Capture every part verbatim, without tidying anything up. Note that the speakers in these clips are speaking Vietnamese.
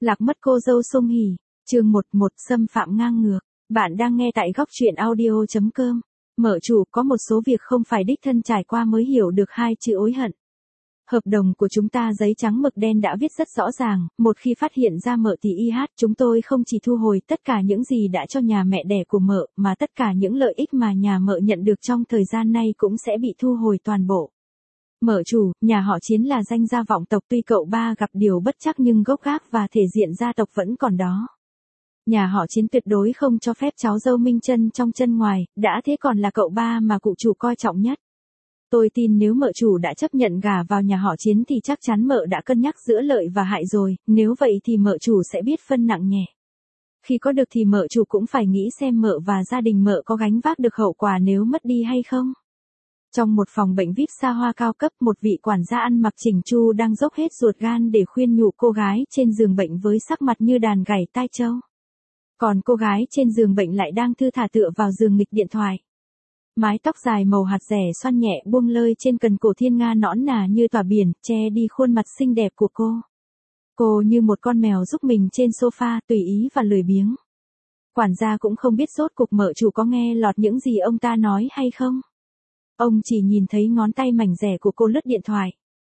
Lạc mất cô dâu Song Hỷ, chương một một xâm phạm ngang ngược. Bạn đang nghe tại góc truyện audio chấm com. Mợ chủ, có một số việc không phải đích thân trải qua mới hiểu được hai chữ hối hận. Hợp đồng của chúng ta giấy trắng mực đen đã viết rất rõ ràng, một khi phát hiện ra mợ thì i hát chúng tôi không chỉ thu hồi tất cả những gì đã cho nhà mẹ đẻ của mợ, mà tất cả những lợi ích mà nhà mợ nhận được trong thời gian này cũng sẽ bị thu hồi toàn bộ. Mợ chủ, nhà họ Chiến là danh gia vọng tộc, tuy cậu ba gặp điều bất trắc nhưng gốc gác và thể diện gia tộc vẫn còn đó. Nhà họ Chiến tuyệt đối không cho phép cháu dâu minh chân trong chân ngoài, đã thế còn là cậu ba mà cụ chủ coi trọng nhất. Tôi tin nếu mợ chủ đã chấp nhận gả vào nhà họ Chiến thì chắc chắn mợ đã cân nhắc giữa lợi và hại rồi, nếu vậy thì mợ chủ sẽ biết phân nặng nhẹ. Khi có được thì mợ chủ cũng phải nghĩ xem mợ và gia đình mợ có gánh vác được hậu quả nếu mất đi hay không. Trong một phòng bệnh vi ai pi xa hoa cao cấp, một vị quản gia ăn mặc chỉnh chu đang dốc hết ruột gan để khuyên nhủ cô gái trên giường bệnh với sắc mặt như đàn gảy tai trâu. Còn cô gái trên giường bệnh lại đang thư thả tựa vào giường nghịch điện thoại. Mái tóc dài màu hạt rẻ xoăn nhẹ buông lơi trên cần cổ thiên nga nõn nà như tỏa biển, che đi khuôn mặt xinh đẹp của cô. Cô như một con mèo giúp mình trên sofa, tùy ý và lười biếng. Quản gia cũng không biết rốt cuộc mợ chủ có nghe lọt những gì ông ta nói hay không. Ông chỉ nhìn thấy ngón tay mảnh rẻ của cô lướt điện thoại.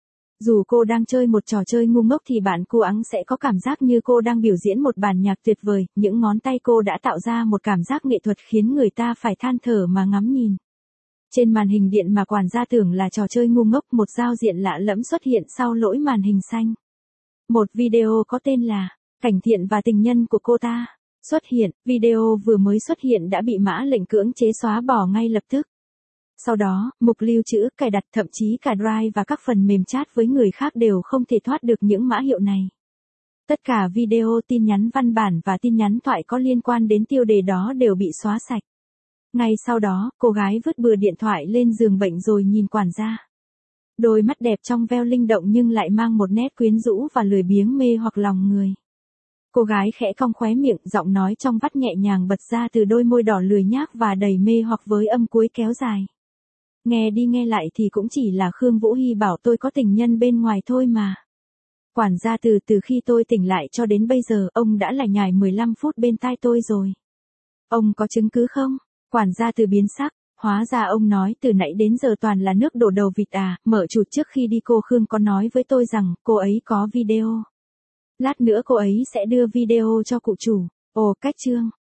Dù cô đang chơi một trò chơi ngu ngốc thì bạn cô ẵng sẽ có cảm giác như cô đang biểu diễn một bản nhạc tuyệt vời, những ngón tay cô đã tạo ra một cảm giác nghệ thuật khiến người ta phải than thở mà ngắm nhìn. Trên màn hình điện mà quản gia tưởng là trò chơi ngu ngốc, một giao diện lạ lẫm xuất hiện sau lỗi màn hình xanh. Một video có tên là Cảnh Thiện và Tình Nhân của cô ta xuất hiện, video vừa mới xuất hiện đã bị mã lệnh cưỡng chế xóa bỏ ngay lập tức. Sau đó, mục lưu trữ, cài đặt, thậm chí cả Drive và các phần mềm chat với người khác đều không thể thoát được những mã hiệu này. Tất cả video, tin nhắn văn bản và tin nhắn thoại có liên quan đến tiêu đề đó đều bị xóa sạch. Ngay sau đó, cô gái vứt bừa điện thoại lên giường bệnh rồi nhìn quản gia. Đôi mắt đẹp trong veo linh động nhưng lại mang một nét quyến rũ và lười biếng mê hoặc lòng người. Cô gái khẽ cong khóe miệng, giọng nói trong vắt nhẹ nhàng bật ra từ đôi môi đỏ lười nhác và đầy mê hoặc với âm cuối kéo dài. Nghe đi nghe lại thì cũng chỉ là Khương Vũ Hy bảo tôi có tình nhân bên ngoài thôi mà. Quản gia từ từ khi tôi tỉnh lại cho đến bây giờ, ông đã lải nhải mười lăm phút bên tai tôi rồi. Ông có chứng cứ không? Quản gia từ biến sắc, hóa ra ông nói từ nãy đến giờ toàn là nước đổ đầu vịt à, mợ chủ trước khi đi cô Khương có nói với tôi rằng cô ấy có video. Lát nữa cô ấy sẽ đưa video cho cụ chủ. Ồ, cách chương.